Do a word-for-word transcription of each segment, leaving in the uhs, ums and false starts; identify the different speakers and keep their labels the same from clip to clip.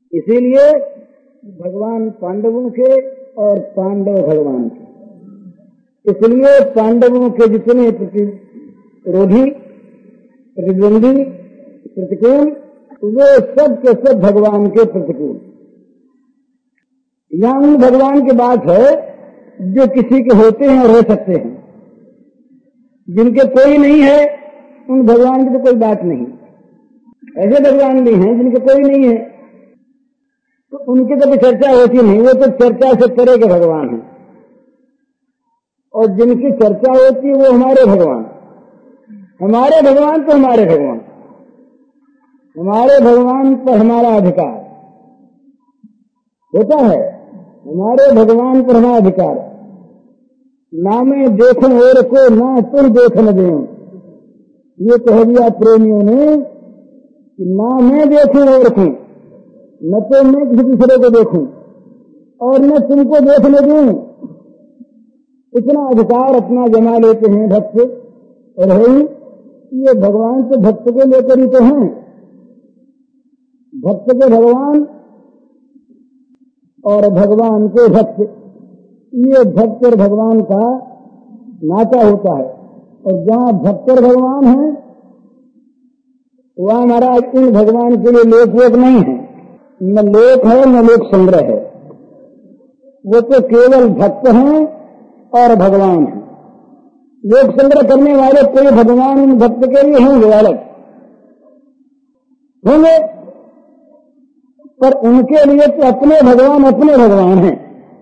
Speaker 1: इसीलिए भगवान पांडवों के और पांडव भगवान के, इसलिए पांडवों के जितने प्रतिरोधी, प्रतिद्वंदी, प्रतिकूल, वो सब के सब भगवान के प्रतिकूल। यहाँ उन भगवान की बात है जो किसी के होते हैं और हो सकते हैं, जिनके कोई नहीं है उन भगवान की तो कोई बात नहीं। ऐसे भगवान भी हैं जिनके कोई नहीं है तो उनकी तो कोई चर्चा होती नहीं, वो तो चर्चा से परे के भगवान हैं। और जिनकी चर्चा होती है वो हमारे भगवान, हमारे भगवान तो हमारे भगवान, हमारे भगवान पर हमारा अधिकार होता है, हमारे भगवान पर हमारा अधिकार। ना मैं देखूं और को ना तुम देख न दें, ये कह दिया प्रेमियों ने कि ना मैं देखूं और को, न तो मैं किसी दूसरे को देखूं और न तुमको देखने दूं। इतना अधिकार अपना जमा लेते हैं भक्त। और है ये भगवान तो भक्त को लेकर ही तो हैं, भक्त के भगवान और भगवान के भक्त, ये भक्त और भगवान का नाता होता है। और जहाँ भक्त और भगवान है वहाँ महाराज इन भगवान के लिए लोक वोक नहीं है, न लोक है न लोक संग्रह है, वो तो केवल भक्त हैं और भगवान है। लोक संग्रह करने वाले कोई भगवान इन भक्त के लिए होंगे, अलग होंगे, पर उनके लिए तो अपने भगवान अपने भगवान हैं,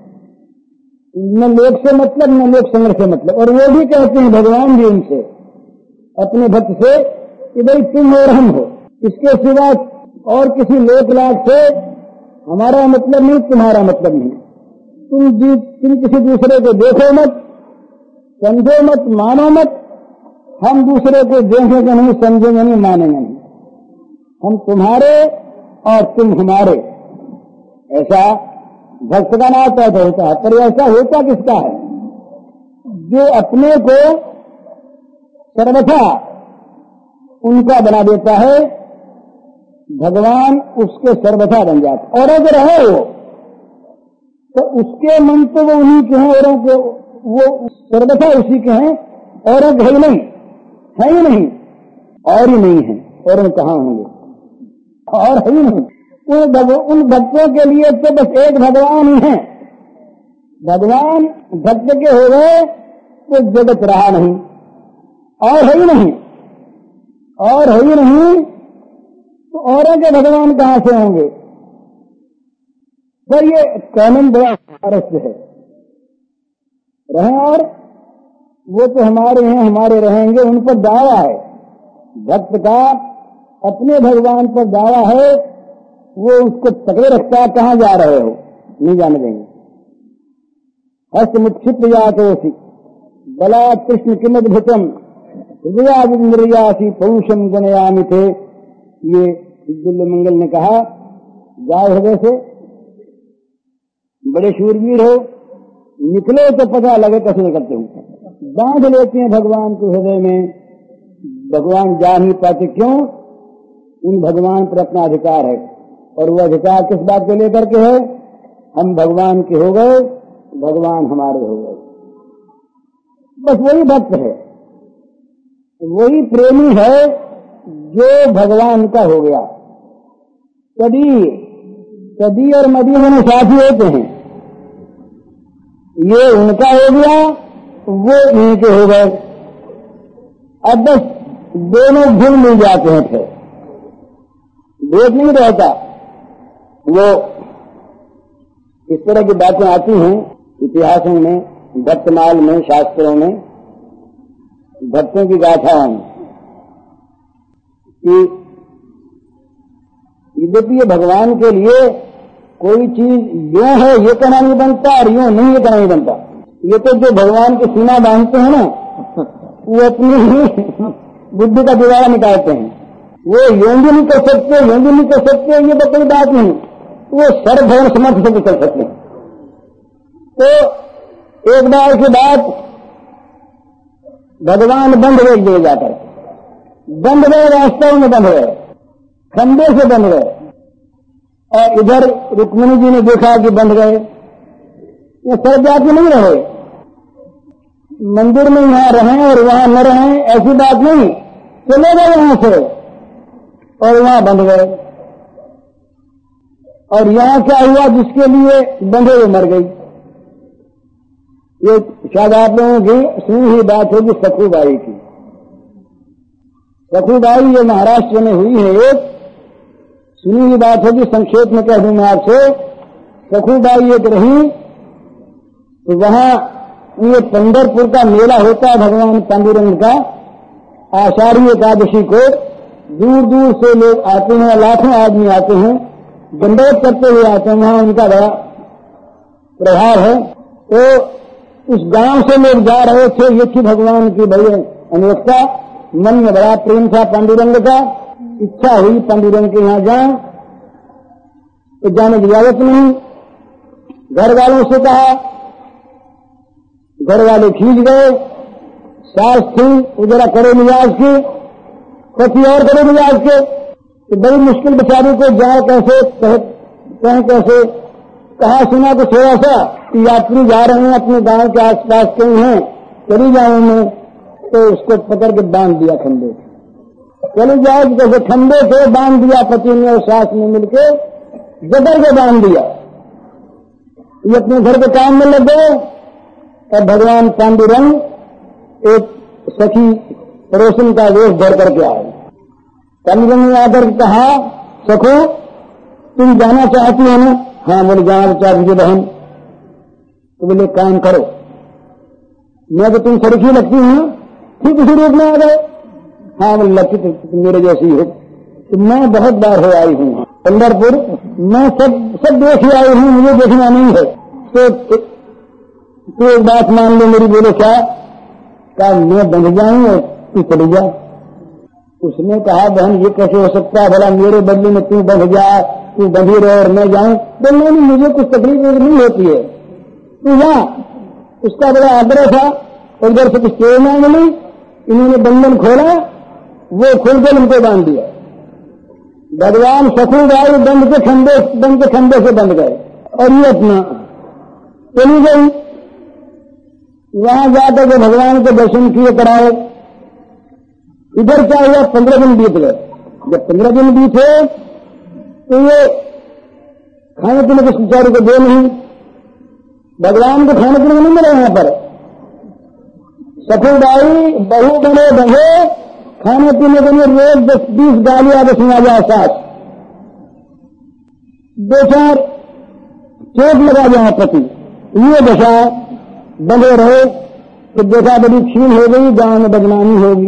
Speaker 1: न लोक से मतलब न लोक संग्रह से मतलब। और वो भी कहते हैं भगवान भी उनसे अपने भक्त से कि भाई तुम और हम हो, इसके सिवा और किसी लोक लाभ से हमारा मतलब नहीं, तुम्हारा मतलब नहीं। तुम जी तुम किसी दूसरे को देखो मत, समझो मत, मानो मत, हम दूसरे को देखेंगे नहीं, समझेंगे नहीं, मानेंगे नहीं, हम तुम्हारे और तुम हमारे। ऐसा भक्त का नाता तो होता है। पर ऐसा होता किसका है? जो अपने को सर्वथा उनका बना देता है, भगवान उसके सर्वथा बन जाता। और अगर है वो तो उसके मन तो वो उन्हीं के हैं, औरों के वो सर्वथा उसी के हैं, और है ही नहीं, है ही नहीं, और ही नहीं है, और कहाँ होंगे, और है ही नहीं। उन भक्तों के लिए तो बस एक भगवान ही है। भगवान भक्त के हो गए तो जगत रहा नहीं, और है ही नहीं, और है ही नहीं तो औरों के भगवान कहाँ से होंगे? पर ये कानून बड़ा स्वारस्य है। रहे और वो तो हमारे हैं, हमारे रहेंगे, उन पर दावा है। भक्त का अपने भगवान पर दावा है, वो उसको पकड़े रखता है, कहाँ जा रहे हो नहीं जाने देंगे। हस्तमुक्षिप्त जातोसी बला कृष्ण किमद्भुतम हृदयादिन्द्रियासी पौषम गणयामि थे। ये दिव्य मंगल ने कहा, जाओ हृदय से, बड़े शूरवीर हो, निकलो तो पता लगे कैसे निकलते हो। बांध लेते हैं भगवान को हृदय में, भगवान जा नहीं पाते। क्यों? उन भगवान पर अपना अधिकार है। और वो अधिकार किस बात को लेकर के है? हम भगवान के हो गए, भगवान हमारे हो गए। बस वही भक्त है, वही प्रेमी है जो भगवान का हो गया। कभी कभी और मदी में साथी होते हैं, ये उनका हो गया, वो इनके हो गए। अब बस दोनों घुल मिल जाते हैं, फिर भेद नहीं रहता। वो इस तरह की बातें आती हैं इतिहासों में, भक्तमाल में, शास्त्रों में, भक्तों की गाथाओं में कि यद्यपि ये भगवान के लिए कोई चीज यूं है ये कहना नहीं बनता और यूं नहीं ये कहना नहीं बनता। ये तो जो भगवान की सीमा बांधते हैं ना, वो अपनी ही बुद्धि का दीवार निकालते हैं। वो यूं भी नहीं कर सकते, यूं भी नहीं कर सकते, ये तो कोई बात नहीं, वो सर्वभरण समर्थ से कर सकते हैं। तो एक बार की बात, भगवान बंध गए, जगह जाकर बंध गए, रास्ते में बंध गए, खंबे से बंध गए, और इधर रुक्मिणी जी ने देखा कि बंध गए। ये सब जाके नहीं रहे, मंदिर में यहाँ रहें और वहां न रहें ऐसी बात नहीं, चले गए यहां से और वहां बंध गए। और यहाँ क्या हुआ, जिसके लिए बंधे हुए मर गई। ये शायद आप लोगों की सुनी हुई बात होगी सखूबाई की। सखूबाई ये महाराष्ट्र में हुई है, एक सुनी हुई बात होगी, संक्षेप में कह दूं मैं आपसे। सखूबाई एक रही, तो वहां ये पंढरपुर का मेला होता है भगवान पांडुरंग का। आषाढ़ी एकादशी को दूर दूर से लोग आते हैं, लाखों आदमी आते हैं, दंडवत करते हुए आते हैं, वहां उनका बड़ा प्रभाव है। तो उस गांव से लोग जा रहे थे, ये थी भगवान की बड़ी अनेकता, मन में बड़ा प्रेम था पांडुरंग का, इच्छा हुई पांडुरंग के यहाँ जाए, तो जाने की इजाजत नहीं। घर वालों से कहा, घर वाले खींच गए, सास थी उधर करे मिजाज की, पति और करे मिजाज के, तो बड़ी मुश्किल बेचारी को जाए कैसे, कहें कैसे। कहा सुना तो थोड़ा सा यात्री जा रहे हैं अपने गांव के आसपास कहीं हैं, चली जाओ मैं, तो उसको पकड़ के बांध दिया खंबे, चली जाओ जैसे खंबे से बांध दिया पति ने और सास ने मिलके जबर के बांध दिया। ये अपने घर के काम में लग गए और भगवान पांडुरंग एक सखी पड़ोसन का वेश धर करके आए। पांडुरंग ने आकर कहा, सखो तुम जाना चाहती हो ना? हाँ बोले जाना चाहती है बहन। तो बोले काम करो, मैं तो तुम सड़की लगती हूँ, ठीक उसी रूप में आ गए। हाँ बोले लगती तो मेरे जैसी हो। तो मैं बहुत बार हो आई हूँ पंढरपुर, मैं सब सब देख ही आई हूँ, मुझे देखना नहीं है। तो तू एक बात मान लो मेरी। बोले क्या? कहा मैं बंध जाऊं और तू चली जा। उसने कहा बहन ये कैसे हो सकता है, भला मेरे बदले में तू बंध जा, तू बंधी रहे और मैं जाऊं? बोल नहीं मुझे कुछ तकलीफ नहीं होती है, तू जा। उसका बड़ा आग्रह था, उधर से कुछ प्रेरणा मिली, इन्होंने बंधन खोला, वो खुल कर उनको बांध दिया। भगवान सखूबाई बंध के खंबे बंध के खंबे से बंध गए और ये अपना चली गई। वहां जाकर के भगवान के दर्शन किए कराए। इधर क्या हुआ, पंद्रह दिन बीत गए। जब पंद्रह दिन बीते तो ये खाने पीने के सुचारू को दे नहीं, भगवान को खाने पीने को नहीं मिला। यहाँ पर सखूबाई बहू बने बहे खाने पीने के लिए रोज दस बीस गालियां बसना जाए, साथ दो चार चोट लगा जाए पति, ये दशा बंधे रहे। तो देखा बड़ी क्षीण हो गई, गांव में बदनामी होगी।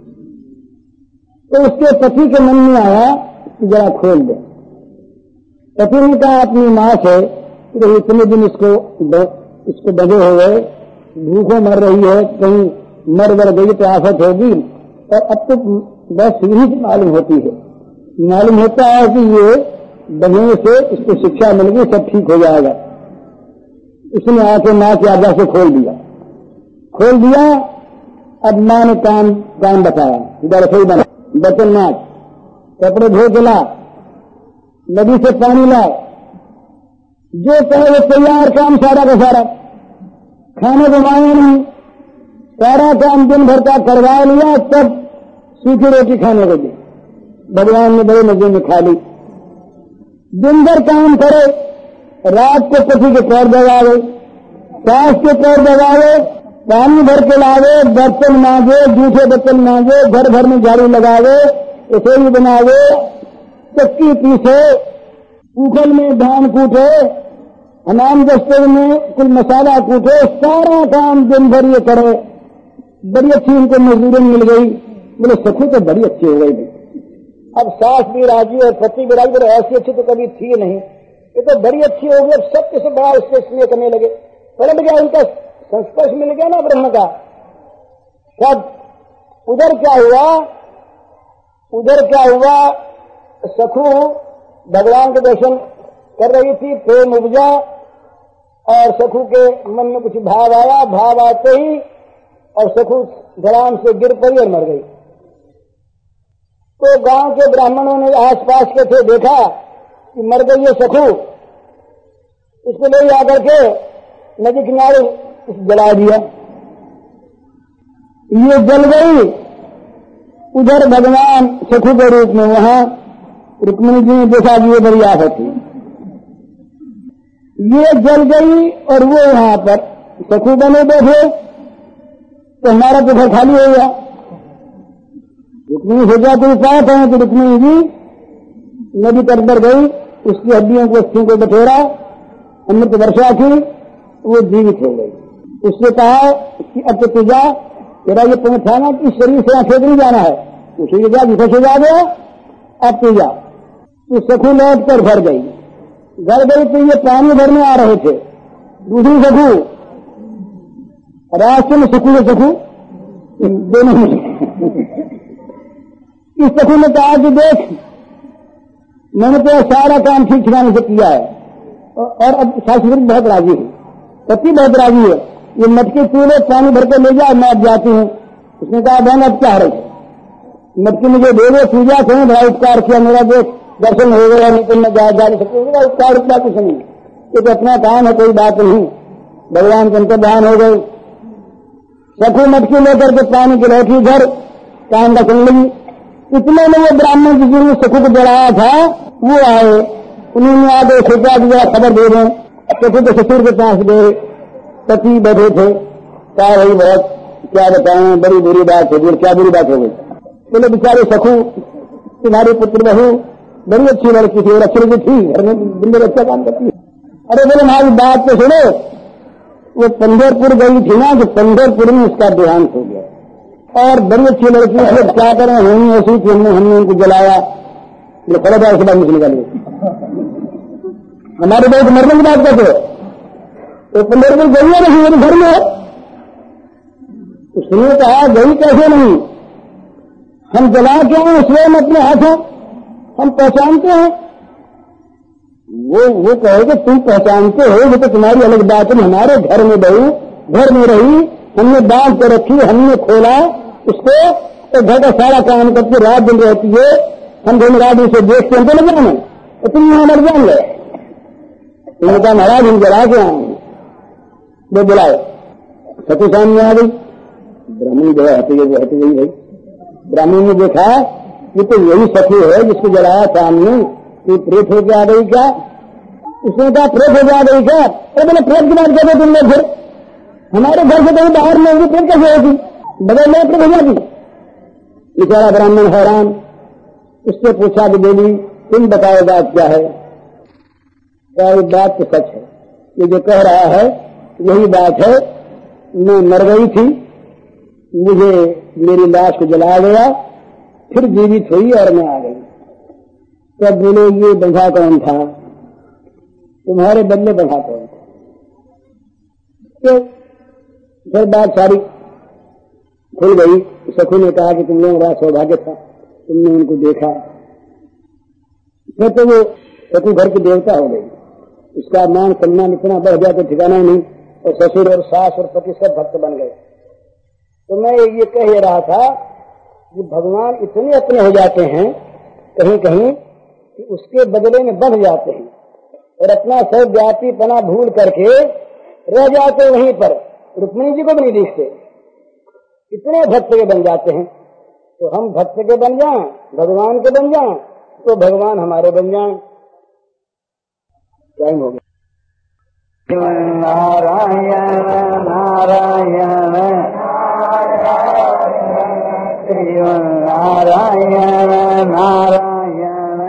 Speaker 1: तो उसके पति के मन में आया कि जरा खोल दे। पति ने कहा अपनी मां से कि इतने दिन इसको इसको बंधे हो गए, भूखों मर रही है, कहीं मर मर गई तो आफत होगी, और अब तो बस यही मालूम होती है, मालूम होता है कि ये बंधने से इसको शिक्षा मिल गई, सब ठीक हो जाएगा। उसने आके मां की आज्ञा से खोल दिया खोल दिया अब मां ने काम काम बताया, इधर रसोई बना, बर्तन माज, कपड़े धो के ला, नदी से पानी ला, जो कहे वो तैयार काम सारा का सारा। खाने को मांगे नहीं, सारा काम दिन भर का करवा लिया, तब सूखी रोटी खाने को दी। भगवान ने बड़े मजे में खा ली। दिन भर काम करे, रात को पति के पैर दबावे, सास के पैर दबावे, पानी भर के लावे, बर्तन मांगे, जूठे बर्तन मांगे, घर भर में झाड़ू लगावे, रसोई बनावे, चक्की पीसे, उखल में धान कूटे, हमाम दस्ते में कुल मसाला कूटे, सारा काम दिन भर ये करे। बड़ी अच्छी उनको मजदूरी मिल गई। बोले सखू तो बड़ी अच्छी हो गई। अब सास भी राजी और पति भी राजी, ऐसी अच्छी तो कभी थी नहीं, ये तो बड़ी अच्छी हो गई। अब सबके से बड़ा उससे स्नेह करने लगे। पलट गया, उनका संस्पर्श मिल गया ना ब्रह्म का। सब उधर क्या हुआ उधर क्या हुआ सखू भगवान के दर्शन कर रही थी, प्रेम उपजा और सखू के मन में कुछ भाव आया। भाव आते ही और सखू धराम से गिर पड़ी और मर गई। तो गांव के ब्राह्मणों ने आसपास के थे देखा कि मर गई ये सखू, इसको ले जाकर के नदी किनारे जला दिया। ये जल गई, उधर भगवान सखू के रूप में वहां रुक्मिणी जी ने देखा कि ये बड़ी आफत थी, ये जल गई और वो वहां पर सखू बने बैठे, तो हमारा तो घर खाली हो गया। रुक्मिणी सोचा तो साथ है कि रुक्मिणी जी नदी तट पर गई, उसकी हड्डियों को अस्थियों को बटोरा, अमृत वर्षा की, वो जीवित हो गई। उससे कहा कि अब तो तू जा, तेरा ये पुण्य था ना कि शरीर से आंखें नहीं जाना है, उसे जा जिसे सुझा गया, अब तू जा। तो सखू लौट कर घर गई। घर गई तो ये पानी भरने आ रहे थे, दूसरी सखू, रास्ते में सखू और सखू दोनों में। इस सखू ने कहा कि देख, मैंने तो सारा काम ठीक ठिकाने से किया है और अब शास्त्री बहुत राजी है, पति बहुत राजी है, ये मटके चूल्हे पानी भर के ले जाए, मैं अब जाती हूँ। उसने कहा बहन अब क्या रही है, मटकी मुझे दे दे, पूजा करें, बड़ा उपकार किया, मेरा देख दर्शन हो गया, नहीं तो मैं जा जा नहीं सकती। उपकार उपकार कुछ नहीं, ये तो अपना काम है, कोई बात नहीं, भगवान के अंतर्ध्यान हो गए। सखू मटकी लेकर के पानी की लौटी घर काम का सुन लगी। इतने में वो ब्राह्मण जिन्होंने सखू को जलाया था वो आए, उन्होंने आगे सोचा कि जरा खबर दे दें। सखू के ससुर के पास गए, पति बैठे थे, कहा भाई बहुत क्या बताएं, बड़ी बुरी बात हो गई। क्या बुरी बात हो गई? बोले बेचारे सखू, तुम्हारी पुत्र बहू बड़ी अच्छी लड़की थी और अच्छी लड़की थी, घर में बिल्कुल अच्छा काम करती है। अरे बोले हमारी बात तो सुनो, वो पंढरपुर गई थी ना, तो पंढरपुर में उसका देहांत हो गया और बड़ी अच्छी लड़की थी, क्या करें, होनी ऐसी थी, हमने हमने उनको जलाया। खड़ा था उसके बाद मुझे निकालिए, हमारे बहुत मरने की बात करते, तो पंढरपुर गई है नहीं, मेरे घर में है। उसने कहा गई कैसे नहीं, हम जला के आए स्वयं अपने हाथों, हम पहचानते हैं। वो वो कहेगा तुम पहचानते हो, वो तो तुम्हारी अलग बात है, हमारे घर में बहू घर में रही, हमने बांध कर रखी, हमने खोला उसको, तो घर का सारा काम करके रात दिन रहती है, हम दिन रात उसे देखते हैं, तो लगे हमें, तो तुम यहाँ मर जाएंगे। तुमने कहा महाराज हम जला के आएंगे, वो बुलाए, सती सामने आ गई, ब्राह्मण जो है हटी गई हटी गई भाई। ब्राह्मण ने देखा ये तो यही सखी है जिसको जलाया सामने, कि प्रेत होके आ गई क्या? उसने कहा प्रेत होके आ गई क्या? अरे बोले प्रेत की बात करते तुम लोग, फिर हमारे घर से कहीं बाहर में होगी, प्रेत कैसे होगी, बगैर में प्रेत हो जाती। बेचारा ब्राह्मण हैरान, उससे पूछा कि देवी तुम बताओ बात क्या है? क्या ये बात तो सच है, ये जो कह रहा है यही बात है, मैं मर गई थी, मुझे मेरी लाश को जला गया, फिर जीवित हुई और मैं आ गई। तब बोले ये बंधा कौन था, तुम्हारे बदले बंधा कौन था? तो फिर बात सारी खुल गई। सखू ने कहा कि तुम लोगों का सौभाग्य था, तुमने उनको देखा। फिर तो वो सखू घर की देवता हो गई, उसका मान सम्मान इतना बढ़ गया तो ठिकाना नहीं, और ससुर और सास और पति सब भक्त बन गए। तो मैं ये कह रहा था कि भगवान इतने अपने हो जाते हैं कहीं कहीं कि उसके बदले में बढ़ जाते हैं और अपना सब व्यापीपना भूल करके रह जाते वहीं पर, रुक्मिणी जी को भी नहीं दिखते, इतने भक्त के बन जाते हैं। तो हम भक्त के बन जाएं, भगवान के बन जाएं, तो भगवान हमारे बन जाएं। टाइम हो गया। नारायण नारायण नारायण नारायण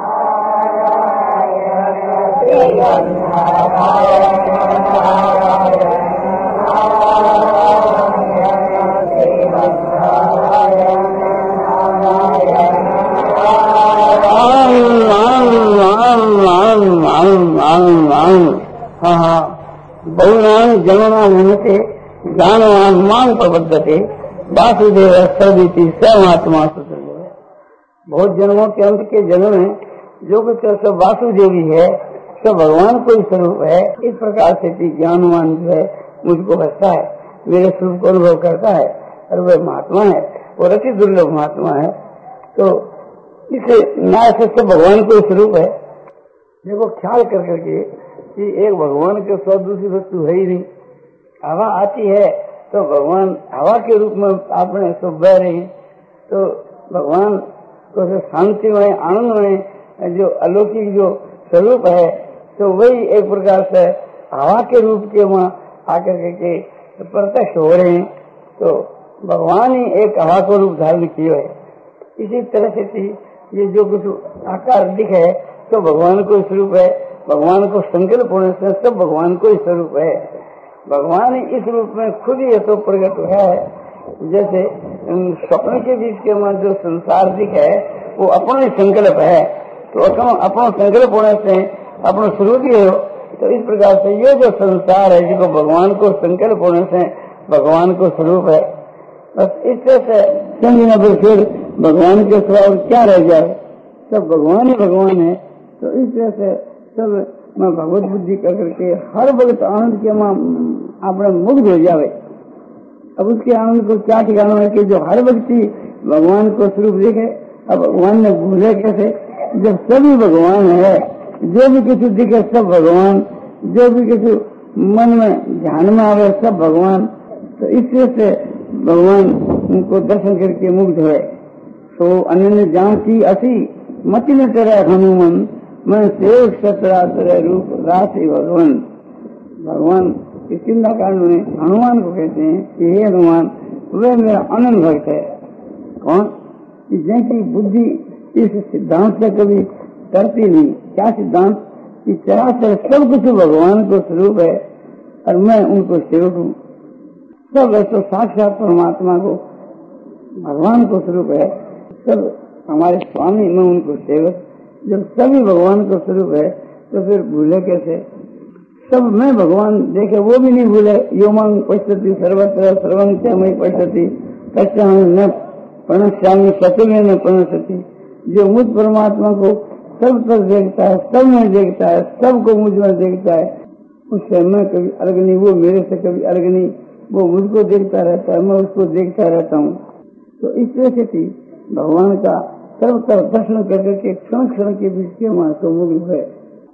Speaker 1: बहुनाम जन्मनाम होते ज्ञानवान मांग प्रबद्धते वासुदेव सर्वती सर्वात्मा सुतर्भव। बहुत जन्मों के अंत के जन्म में जो कुछ सब वासुदेवी है, सब भगवान को ही स्वरूप है। इस प्रकार से ज्ञानवान जो है मुझको बचता है, मेरे स्वरूप को अनुभव करता है, और वह महात्मा है, वो अति दुर्लभ महात्मा है। तो इस नाश से सब भगवान को स्वरूप है।
Speaker 2: देखो ख्याल कर करके कि एक भगवान के सौ दूसरी वस्तु है ही नहीं। हवा आती है तो भगवान हवा के रूप में आपने सब बह रहे हैं, तो भगवान तो शांति में आनंद में जो अलौकिक जो स्वरूप है, तो वही एक प्रकार से हवा के रूप के वहाँ आकर के प्रत्यक्ष हो रहे हैं। तो भगवान ही एक हवा को रूप धारण किया है। इसी तरह से थी ये जो कुछ आकार दिखे तो भगवान को स्वरूप है। भगवान को संकल्प होने से सब भगवान को ही स्वरूप है। भगवान इस रूप में खुद ही तो प्रकट हुआ है। जैसे स्वप्न के बीच के में जो संसार दिखे वो अपना ही संकल्प है, तो अपना संकल्प होने से अपना स्वरूप ही हो। तो इस प्रकार से ये जो संसार है जिसको भगवान को संकल्प होने से भगवान को स्वरूप है। बस इस तरह से समझना, फिर भगवान के स्वभाव क्या रह जाए, सब भगवान ही भगवान है। तो इस तरह से सब मैं भगवत बुद्धि कर करके हर वक्त आनंद के मां अपने मुग्ध हो जावे। अब उसके आनंद को क्या ठिकाना है कि जो हर व्यक्ति भगवान को स्वरूप देखे। अब भगवान ने भूले कैसे, जब सभी भगवान है, जो भी किसी दिखे सब भगवान, जो भी किसी मन में ध्यान में आवे सब भगवान। तो इस तरह से भगवान उनको दर्शन करके मुग्ध है। तो अन्य जान की असी मति न तेरा हनुमान, मैं सेवक सतरातर रूप राशि भगवान। भगवान इस चिंता कारण में हनुमान को कहते हैं कि हे हनुमान, वे मेरा अनंत भक्त है। कौन? जैसी बुद्धि इस सिद्धांत से कभी करती नहीं। क्या सिद्धांत? कि चराचर सब कुछ भगवान को स्वरूप है और मैं उनको सेवक हूँ। सब ऐसा साक्षात परमात्मा को भगवान को स्वरूप है, सब हमारे स्वामी, मैं उनको सेवक। जब सभी भगवान को स्वरूप है तो फिर भूले कैसे? सब मैं भगवान देखे वो भी नहीं भूले। यो मांग पश्यति सर्वत्र सर्वं च मयि पश्यति तस्याहं न प्रणश्यामि सतुल्य न प्रणश्यति। जो मुझ परमात्मा को सब तक देखता है, सब में देखता है, सबको मुझ में देखता है, उससे मैं कभी अलग नहीं, वो मेरे से कभी अलग नहीं। वो मुझको देखता रहता है, मैं उसको देखता रहता हूँ। तो इस तरह से थी भगवान का सर्व तरफ दर्शन करके के क्षण क्षण के बीच के वहां को मुग्ध है।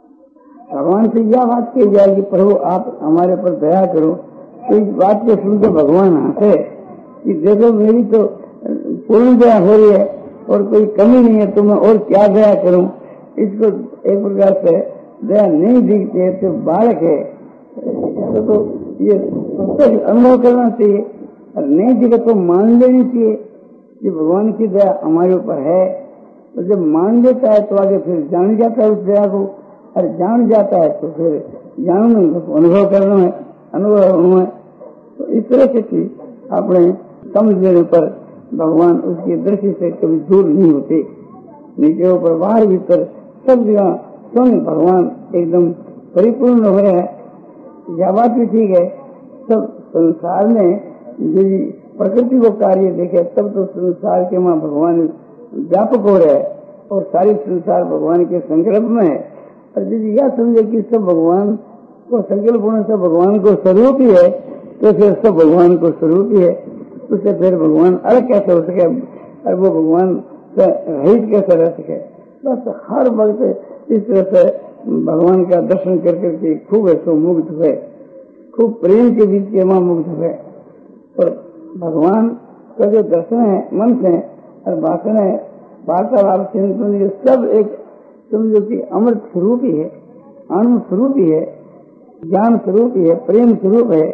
Speaker 2: भगवान से यह बात कही जाए कि प्रभु आप हमारे पर दया करो, तो इस बात को सुनकर भगवान हंसे कि देखो मेरी तो पूर्ण दया हो रही है और कोई कमी नहीं है, तो मैं और क्या दया करूं। इसको एक प्रकार से दया नहीं दिखती है तो बालक है, तो, तो ये अनुभव करना चाहिए और नहीं दिखे तो मान लेनी चाहिए कि भगवान की दया हमारे ऊपर है। तो जब मान लेता है तो आगे फिर जान जाता है उस दया को, और जान जाता है तो फिर जान अनुभव करना है, अनुभव होना है। तो इस तरह से कि अपने समझ लेने पर भगवान उसकी दृष्टि से कभी दूर नहीं होते। नीचे ऊपर बाहर भीतर सब जगह स्वयं भगवान एकदम परिपूर्ण हो रहे हैं। यह बात भी ठीक है। सब संसार में यदि प्रकृति को कार्य देखे तब तो संसार के मां भगवान व्यापक हो रहे हैं और सारी संसार भगवान के संकल्प में है। और यदि यह समझे कि सब भगवान को संकल्प होने से भगवान को स्वरूप ही है, तो फिर सब भगवान को स्वरूप ही है। उससे फिर भगवान अलग कैसे हो सके और वो भगवान से रहित कैसे रह सके। बस हर वक्त इस तरह से भगवान का दर्शन कर करके खूब ऐसे मुग्ध हुए, खूब प्रेम के बीच के मां मुग्ध हुए। और भगवान का जो दर्शन है मन से और भाषण है वार्तालाप से सब एक समझो कि अमृत स्वरूप ही है, आनंद स्वरूप ही है, ज्ञान स्वरूप ही है, प्रेम स्वरूप है।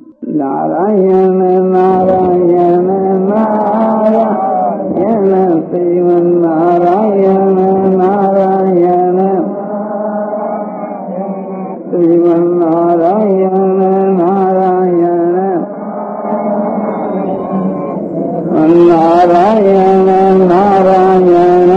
Speaker 2: नारायण नारायण नारायण श्रीमन नारायण नारायण श्रीमन नारायण नारायण नारायण नारायण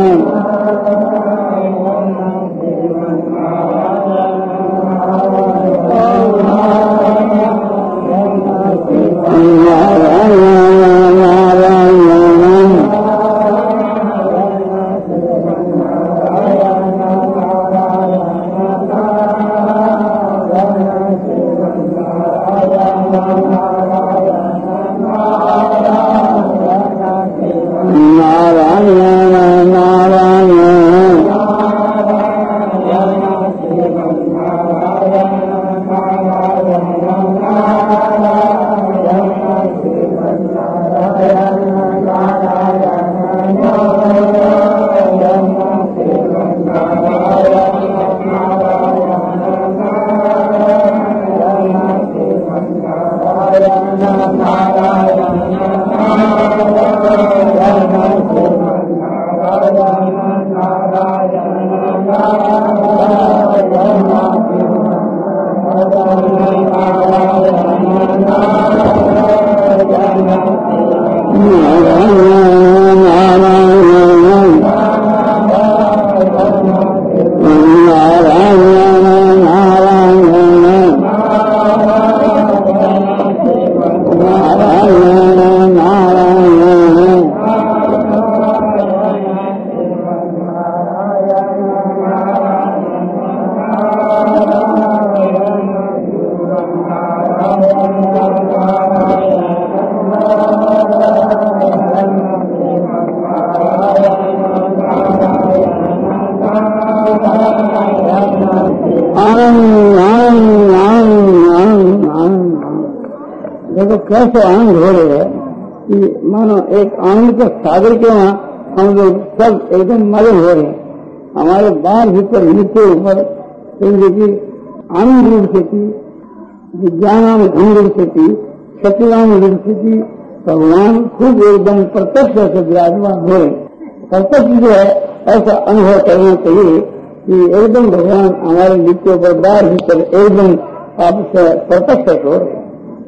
Speaker 1: कैसे आनंद हो रहे है कि मानो एक आनंद के सागर के वहाँ हम लोग सब एकदम मगन हो रहे हैं। हमारे बाल भीतर नीचे ऊपर की आनंद रूप से थी, विज्ञान रूप से थी, सत्यवान रूप से थी, भगवान खूब एकदम प्रत्यक्ष से विराजमान हो रहे। प्रत्यक्ष जो है ऐसा अनुभव करना चाहिए कि एकदम भगवान हमारे नीचे ऊपर बाल भीतर एकदम आपसे प्रत्यक्ष हो रहे।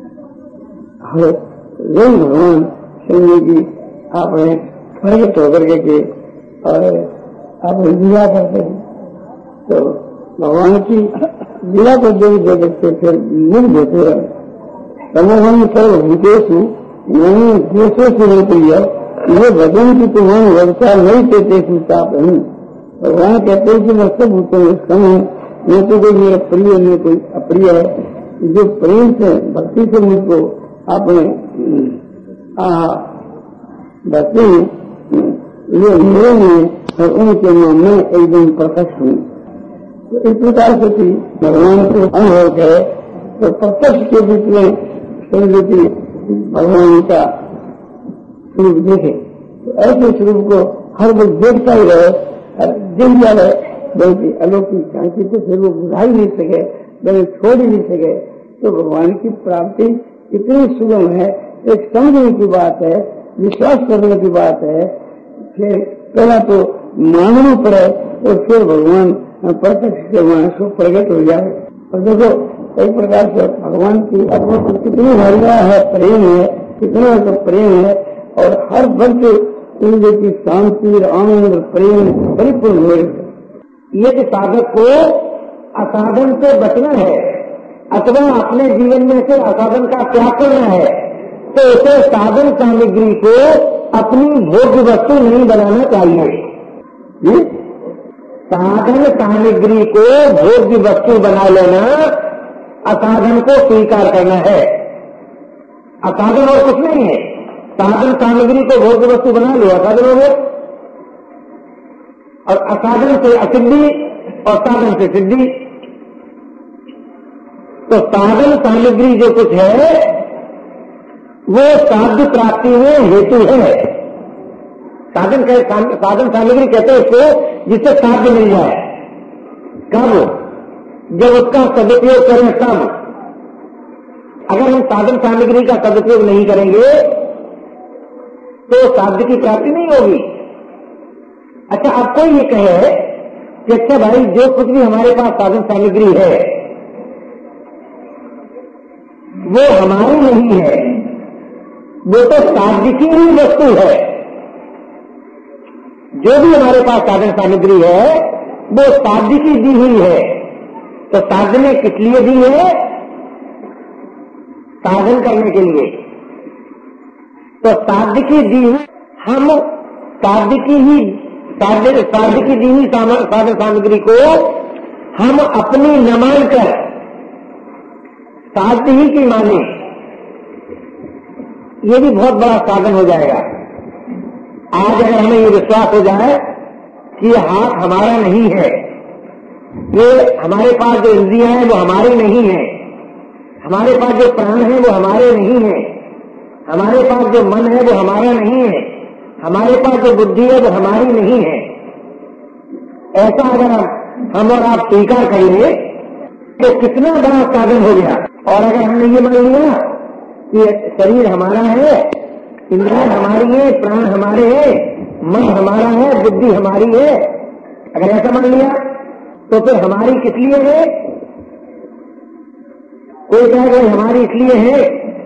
Speaker 1: यही भगवान शिव जी आपने प्रकट होकर के और आप लीला करते हैं तो भगवान की लीला को देख देख के फिर मुक्त होते हैं। समूह सर्व भूतेषु मैंने देशों से रोक लिया, ये भजन की तुम्हारी व्यवसाय नहीं देते ताप नहीं। भगवान कहते हैं कि मैं सब भूतों में कम हूँ, न तो कोई मेरा प्रिय न कोई अप्रिय है। जो प्रेम से भक्ति से मुझको आपने बसते हैं ये मेरे में और उनके नाम में एकदम प्रत्यक्ष हूँ। तो इस प्रकार से भी भगवान को अनुभव करे तो प्रत्यक्ष के बीच में समझी भगवान का स्वरूप देखे तो ऐसे स्वरूप को हर वक्त देखता ही रहे, दिख जाए, बल्कि अलौकिक शांति तो फिर वो बुझा ही नहीं सके, बल्कि छोड़ ही नहीं सके। तो भगवान की प्राप्ति इतनी सुगम है, एक समझने की बात है, विश्वास करने की बात है। फिर पहला तो मानना पड़े और फिर भगवान प्रत्यक्ष से मानस को प्रकट हो जाए। और देखो एक प्रकार से भगवान की अपने को कितनी महिला है, प्रेम है, कितना तो प्रेम है और हर वक्त इंद्र की शांति आनंद प्रेम परिपूर्ण हो रही है। ये कि साधक को असाधन से बचना है अथवा अपने जीवन में से असाधन का त्याग करना है तो उसे साधन सामग्री को अपनी भोग्य वस्तु नहीं बनाना चाहिए। साधन सामग्री को भोग्य वस्तु बना लेना असाधन को स्वीकार करना है। असाधन और कुछ नहीं है। साधन सामग्री को भोग्य वस्तु बना लिया असाधन हो गया, और असाधन से असिद्धि और साधन से सिद्धि। तो साधन सामग्री जो कुछ है वो साध्य प्राप्ति में हेतु है। साधन साधन सामग्री कहते हैं इसको जिससे साध्य मिल जाए। कब? जब उसका सदुपयोग करें तब। अगर हम साधन सामग्री का सदुपयोग नहीं करेंगे तो साध्य की प्राप्ति नहीं होगी। अच्छा, अब कोई ये कहे कि अच्छा भाई जो कुछ भी हमारे पास साधन सामग्री है वो हमारी नहीं है, वो तो साध्य की ही वस्तु है। जो भी हमारे पास साधन सामग्री है वो साध्य की दी हुई है। तो साध्य ने किस लिए दी है? साधन करने के लिए। तो साध्य की दी हुई हम साध्य की ही साध्य साध्य की दी हुई साधन सामग्री को हम अपनी न मानकर साध्य ही की माने, ये भी बहुत बड़ा साधन हो जाएगा। आज अगर हमें ये विश्वास हो जाए कि ये हाथ हमारा नहीं है, ये हमारे पास जो इंद्रियां हैं वो हमारी नहीं है, हमारे पास जो प्राण है वो हमारे नहीं है, हमारे पास जो मन है वो हमारा नहीं है, हमारे पास जो बुद्धि है वो हमारी नहीं है, ऐसा अगर हम और आप स्वीकार कर ले तो कितना बड़ा साधन हो गया। और अगर हमने ये मान लिया कि शरीर हमारा है, इंद्रियां हमारी है, प्राण हमारे हैं, मन हमारा है, बुद्धि हमारी है, अगर ऐसा मान लिया तो फिर हमारी किस लिए है? कोई कहेगा हमारी इसलिए है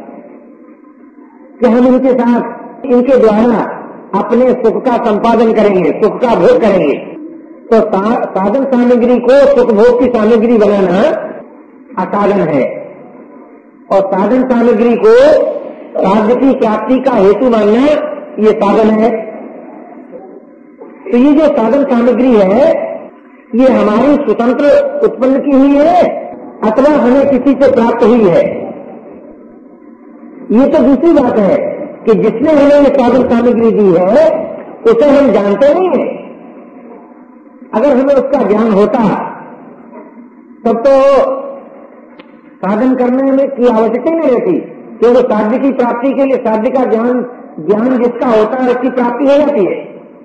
Speaker 1: कि हम इनके साथ इनके द्वारा अपने सुख का संपादन करेंगे, सुख का भोग करेंगे। तो साधन सामग्री को सुख भोग की सामग्री बनाना असाधन है और साधन सामग्री को साध्य की प्राप्ति का हेतु मानना ये साधन है। तो ये जो साधन सामग्री है ये हमारी स्वतंत्र उत्पन्न की हुई है अथवा हमें किसी से प्राप्त हुई है। ये तो दूसरी बात है कि जिसने हमें ये साधन सामग्री दी है उसे हम जानते नहीं है। अगर हमें उसका ज्ञान होता तब तो साधन करने में की आवश्यकता नहीं रहती, क्योंकि साध्य की प्राप्ति के लिए साध्य का ज्ञान ज्ञान जिसका होता है उसकी प्राप्ति हो जाती है।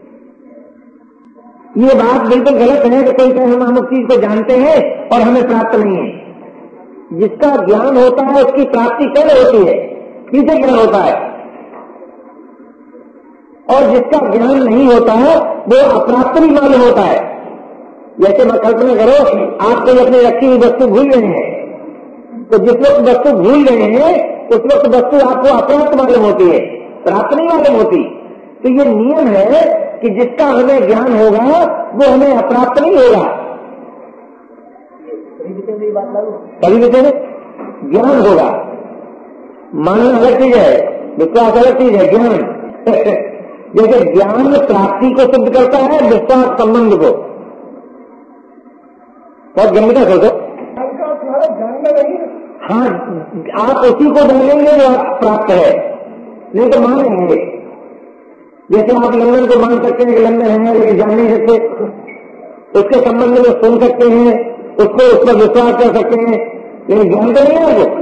Speaker 1: ये बात बिल्कुल गलत है कि कोई कहे हम अमुक चीज को जानते हैं और हमें प्राप्त नहीं है। जिसका ज्ञान होता है उसकी प्राप्ति पहले होती है, पीछे ज्ञान होता है। और जिसका ज्ञान नहीं होता है वो अप्राप्त नहीं मालूम होता है। जैसे मैं कल्पना करो आप कोई अपनी रखी हुई वस्तु भूल रहे हैं, तो जिस वक्त वस्तु भूल रहे हैं उस वक्त वस्तु आपको अप्राप्त मालूम होती है, प्राप्त नहीं मालूम होती। तो ये नियम है कि जिसका हमें ज्ञान होगा वो हमें अप्राप्त नहीं होगा। सभी विषय में ज्ञान होगा। मानना अलग चीज है, विश्वास अलग चीज है। ज्ञान जैसे ज्ञान प्राप्ति को सिद्ध करता है, विश्वास संबंध को। बहुत गंभीरता सोचो। हाँ, आप उसी को जानेंगे जो आप प्राप्त है, नहीं तो मानेंगे। जैसे आप लंदन को मान सकते हैं कि लंदन है लेकिन जान नहीं सकते, उसके संबंध में सुन सकते हैं, उसको उस पर विश्वास कर सकते हैं, लेकिन ज्ञान तो नहीं है आपको।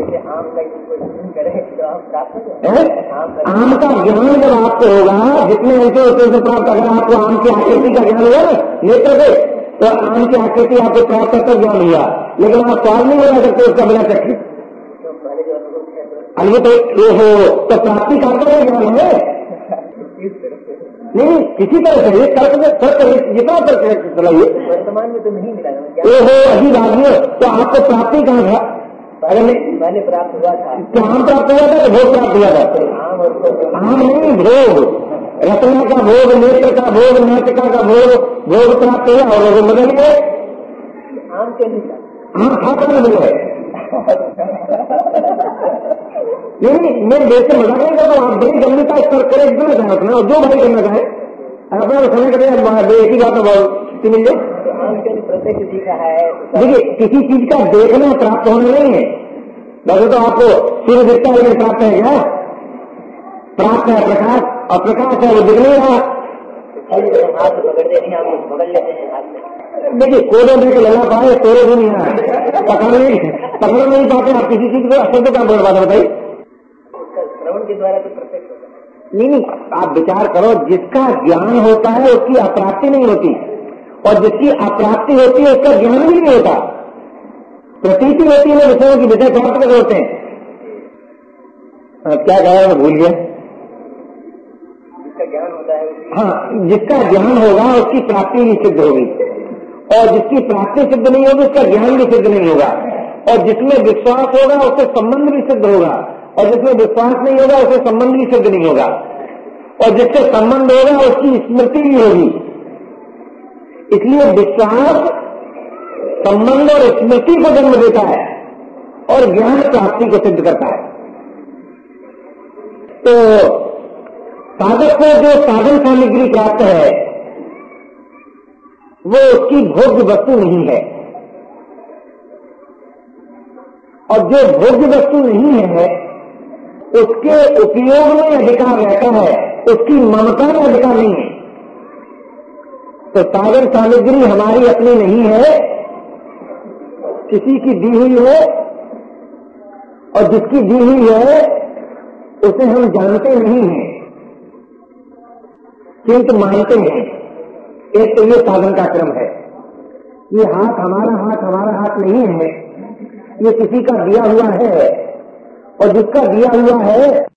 Speaker 1: आम का ज्ञान जब आपको होगा, जितने ऐसे होते हैं प्राप्त, अगर आपको आम की आकृति का ज्ञान हुआ ना नेत्र से, तो आम की आकृति आपको प्राप्त करता ज्ञान हुआ, लेकिन आप स्वाद नहीं बना सकते उसका बिना चक्की। अभी तो ये हो तो प्राप्ति करता है ज्ञान है नहीं, किसी तरह से तर्क में तर्क जितना तर्क चलाइए
Speaker 2: वर्तमान में तो नहीं मिला।
Speaker 1: ये हो अजीब आदमी तो आपको प्राप्ति कहाँ था?
Speaker 2: पहले मैंने प्राप्त हुआ था,
Speaker 1: तो आम प्राप्त हुआ था, तो भोग प्राप्त हुआ था। आम नहीं, भोग, रत्ना का भोग, नेत्र का भोग, नाटिका का भोग, भोग प्राप्त हुआ और लोग बदल गए।
Speaker 2: आम के नहीं,
Speaker 1: आम खाकर नहीं मिले। नहीं, मैं देश से मजा नहीं करता, आप बड़ी गंभीरता स्तर करें एकदम चाहे अपना, और जो भाई करना चाहे अपना समय करें, एक ही बात में बहुत मिल जाए।
Speaker 2: प्रत्येक दिखा है।
Speaker 1: देखिए, किसी चीज का देखना प्राप्त होना नहीं है। वैसे तो आपको सूर्य दिखता है लेकिन प्राप्त है क्या? प्राप्त है प्रकाश, और प्रकाश है वो दिख नहीं रहा।
Speaker 2: हाथ पकड़ देते हैं, हम पकड़ लेते हैं हाथ में।
Speaker 1: देखिए, कोदो में लगा पाए तोड़े भी नहीं है, पकड़ नहीं पकड़ नहीं पाते आप किसी चीज को। असल तो क्या बोल पाते बताइए?
Speaker 2: श्रवण के द्वारा तो प्रत्यक्ष होता है।
Speaker 1: नहीं नहीं, आप विचार करो, जिसका ज्ञान होता है उसकी अप्राप्ति नहीं होती, और जिसकी अप्राप्ति होती है उसका ज्ञान भी नहीं होता। प्रतीति होती है विषयों की, विषय प्राप्त कर होते हैं। क्या कहा मैं भूल गया।
Speaker 2: जिसका ज्ञान होता है,
Speaker 1: हाँ, जिसका ज्ञान होगा उसकी प्राप्ति भी सिद्ध होगी, और जिसकी प्राप्ति सिद्ध नहीं होगी उसका ज्ञान भी सिद्ध नहीं होगा। और जिसमें विश्वास होगा उससे संबंध भी सिद्ध होगा, और जिसमें विश्वास नहीं होगा उससे संबंध भी सिद्ध नहीं होगा। और जिससे संबंध होगा उसकी स्मृति भी होगी। इसलिए विश्वास संबंध और स्मृति को जन्म देता है और ज्ञान प्राप्ति को सिद्ध करता है। तो साधक को जो साधन सामग्री प्राप्त है वो उसकी भोग्य वस्तु नहीं है, और जो भोग्य वस्तु नहीं है उसके उपयोग में अधिकार रहता है, उसकी ममता में अधिकार नहीं है। तो साधन सामग्री हमारी अपनी नहीं है, किसी की दी हुई है, और जिसकी दी हुई है उसे हम जानते नहीं हैं किंतु मानते हैं। एक तो ये साधन का क्रम है। ये हाथ हमारा हाथ हमारा हाथ नहीं है, ये किसी का दिया हुआ है, और जिसका दिया हुआ है